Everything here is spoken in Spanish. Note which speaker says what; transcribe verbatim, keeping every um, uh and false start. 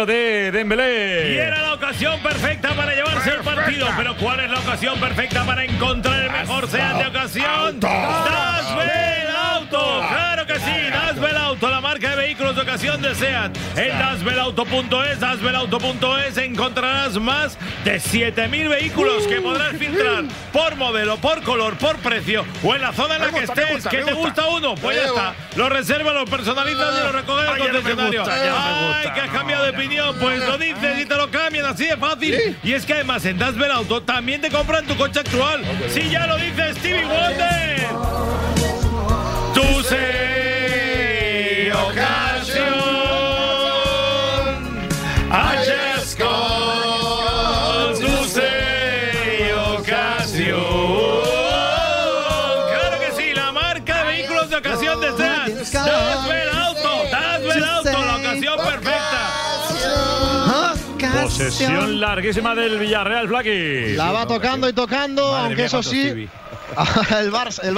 Speaker 1: disparo de Dembélé.
Speaker 2: Y era la ocasión perfecta para llevarse el partido. Pero ¿cuál es la ocasión perfecta para encontrar el mejor SEAT de ocasión? Dasbel Auto. Claro que sí, Dasbel Auto, la marca de vehículos de ocasión de SEAT. En dasbel auto punto es, dasbel auto punto es encontrarás más de siete mil vehículos que podrás filtrar por modelo, por color, por precio o en la zona en la que estés. ¿Que te gusta uno? Pues ya está. Lo reservas, lo personalizas y lo recoges en el concesionario. Ay, que has cambiado de opinión. Pues lo dices y te lo cambian así de fácil. Y es que además en Dasbel Auto también te compran tu coche actual. Si ya lo dice Stevie Wonder. Tu se ocasión. I just call tu se ocasión. Claro que sí, la marca de vehículos de ocasión de SEAT. Dasbel Auto, Dasbel Auto, la ocasión perfecta.
Speaker 1: Posesión larguísima del Villarreal, Flaky.
Speaker 3: La va tocando y tocando,
Speaker 1: Madre
Speaker 3: aunque
Speaker 1: mía,
Speaker 3: eso sí, el Barça.